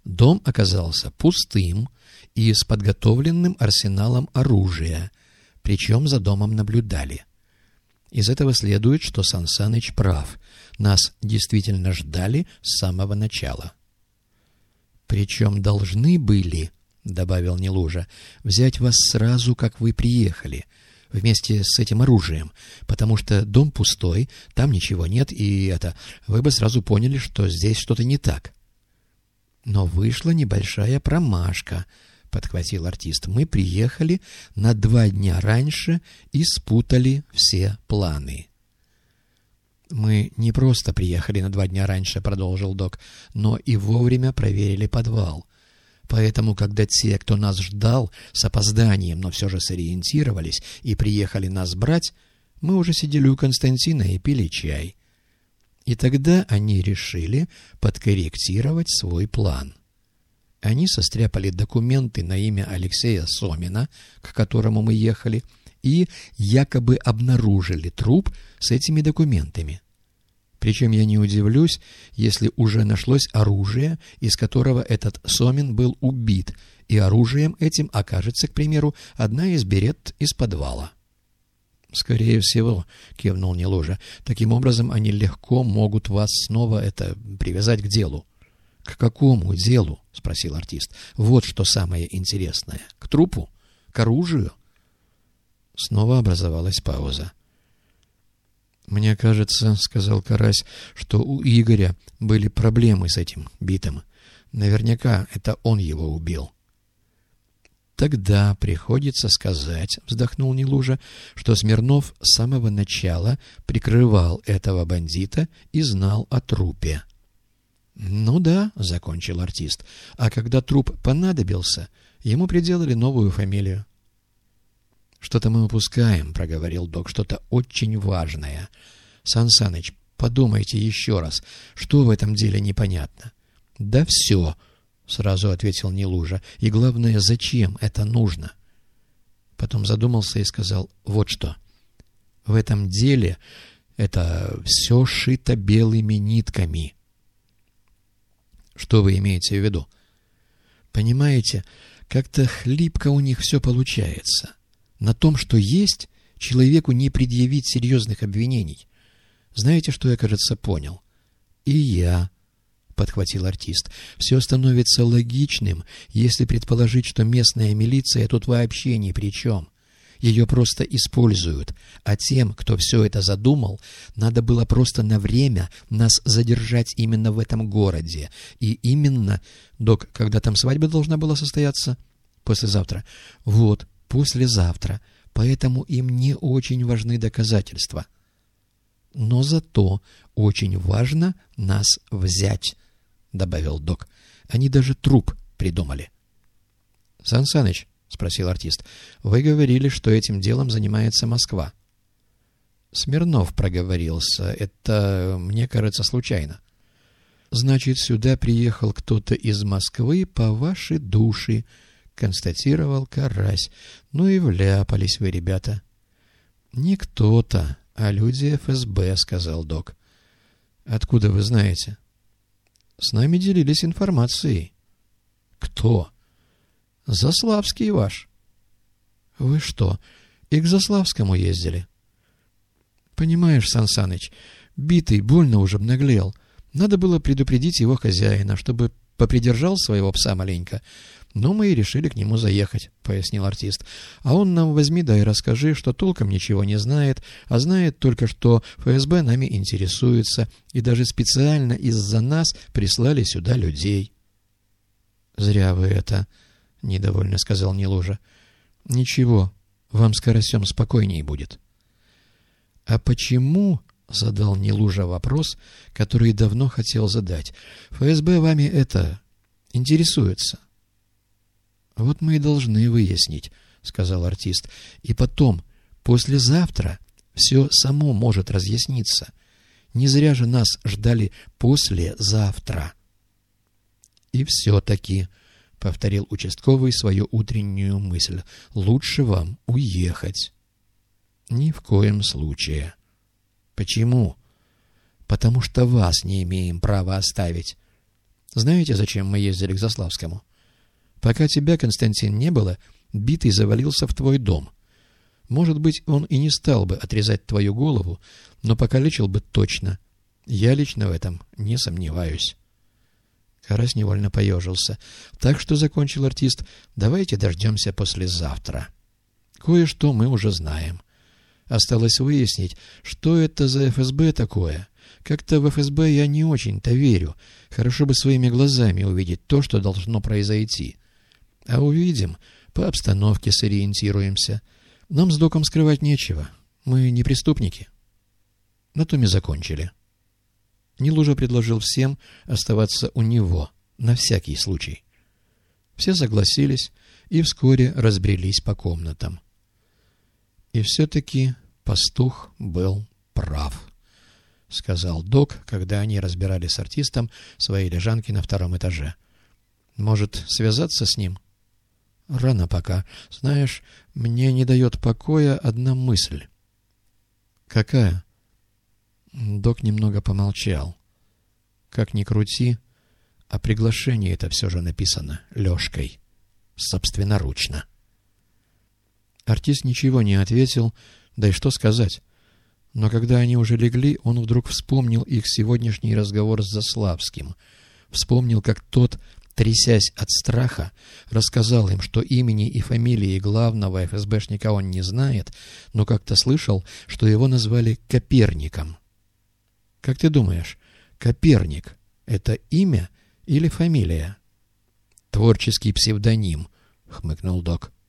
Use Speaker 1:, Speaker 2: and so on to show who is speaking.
Speaker 1: Дом оказался пустым и с подготовленным арсеналом оружия, причем за домом наблюдали. Из этого следует, что Сан Саныч прав. Нас действительно ждали с самого начала. «Причем должны были, — добавил Нелужа, — взять вас сразу, как вы приехали, вместе с этим оружием, потому что дом пустой, там ничего нет, и вы бы сразу поняли, что здесь что-то не так». «Но вышла небольшая промашка», — подхватил артист. «Мы приехали на 2 дня раньше и спутали все планы». «Мы не просто приехали на 2 дня раньше, — продолжил док, — но и вовремя проверили подвал. Поэтому, когда те, кто нас ждал, с опозданием, но все же сориентировались и приехали нас брать, мы уже сидели у Константина и пили чай. И тогда они решили подкорректировать свой план. Они состряпали документы на имя Алексея Сомина, к которому мы ехали, и якобы обнаружили труп с этими документами. Причем я не удивлюсь, если уже нашлось оружие, из которого этот Сомин был убит, и оружием этим окажется, к примеру, одна из берет из подвала». «Скорее всего, — кивнул Нелужа, — таким образом они легко могут вас снова привязать к делу». «К какому делу?» — спросил артист. «Вот что самое интересное. К трупу? К оружию?» Снова образовалась пауза. «Мне кажется, — сказал Карась, — что у Игоря были проблемы с этим битым. Наверняка это он его убил». «Тогда приходится сказать, — вздохнул Нелужа, — что Смирнов с самого начала прикрывал этого бандита и знал о трупе». «Ну да, — закончил артист, — а когда труп понадобился, ему приделали новую фамилию». «Что-то мы упускаем, — проговорил док, — что-то очень важное. Сан Саныч, подумайте еще раз, что в этом деле непонятно». «Да все, — сразу ответил Нелужа, — и главное, зачем это нужно?» Потом задумался и сказал вот что. «В этом деле это все шито белыми нитками». «Что вы имеете в виду?» «Понимаете, как-то хлипко у них все получается. На том, что есть, человеку не предъявить серьезных обвинений. Знаете, что я, кажется, понял?» «И я», — подхватил артист. «Все становится логичным, если предположить, что местная милиция тут вообще ни при чем. Ее просто используют, а тем, кто все это задумал, надо было просто на время нас задержать именно в этом городе. И именно, док, когда там свадьба должна была состояться? Послезавтра. Вот, послезавтра. Поэтому им не очень важны доказательства. Но зато очень важно нас взять», — добавил док. «Они даже труп придумали». «Сан Саныч, — спросил артист, — вы говорили, что этим делом занимается Москва». «Смирнов проговорился. Это, мне кажется, случайно». «Значит, сюда приехал кто-то из Москвы по вашей душе», — констатировал Карась. «Ну и вляпались вы, ребята». «Не кто-то, а люди ФСБ», — сказал док. «Откуда вы знаете?» «С нами делились информацией». «Кто?» «Заславский ваш». «Вы что, и к Заславскому ездили?» «Понимаешь, Сан Саныч, битый больно уже обнаглел. Надо было предупредить его хозяина, чтобы попридержал своего пса маленько. Но мы и решили к нему заехать», — пояснил артист. «А он нам возьми да и расскажи, что толком ничего не знает, а знает только, что ФСБ нами интересуется, и даже специально из-за нас прислали сюда людей». «Зря вы это», — недовольно сказал Нелужа. «Ничего, вам с Карасем спокойней будет». «А почему, — задал Нелужа вопрос, который давно хотел задать, — ФСБ вами интересуется?» «Вот мы и должны выяснить, — сказал артист. — И потом, послезавтра все само может разъясниться. Не зря же нас ждали послезавтра». «И все-таки, — повторил участковый свою утреннюю мысль, — лучше вам уехать». «Ни в коем случае». «Почему?» «Потому что вас не имеем права оставить». Знаете, зачем мы ездили к Заславскому? Пока тебя, Константин, не было, битый завалился в твой дом. Может быть, он и не стал бы отрезать твою голову, но покалечил бы точно. Я лично в этом не сомневаюсь». Карась невольно поежился. «Так что, — закончил артист, — давайте дождемся послезавтра. Кое-что мы уже знаем. Осталось выяснить, что это за ФСБ такое. Как-то в ФСБ я не очень-то верю. Хорошо бы своими глазами увидеть то, что должно произойти. А увидим, по обстановке сориентируемся. Нам с доком скрывать нечего. Мы не преступники». На том и закончили. Нил уже предложил всем оставаться у него, на всякий случай. Все согласились и вскоре разбрелись по комнатам. «И все-таки пастух был прав», — сказал док, когда они разбирали с артистом свои лежанки на 2-м этаже. «Может, связаться с ним?» «Рано пока. Знаешь, мне не дает покоя одна мысль». «Какая?» Док немного помолчал. Как ни крути, а приглашение это все же написано Лешкой. Собственноручно. Артист ничего не ответил, да и что сказать. Но когда они уже легли, он вдруг вспомнил их сегодняшний разговор с Заславским. Вспомнил, как тот, трясясь от страха, рассказал им, что имени и фамилии главного ФСБшника он не знает, но как-то слышал, что его назвали Коперником. Как ты думаешь, Коперник — это имя или фамилия? — Творческий псевдоним, — хмыкнул док.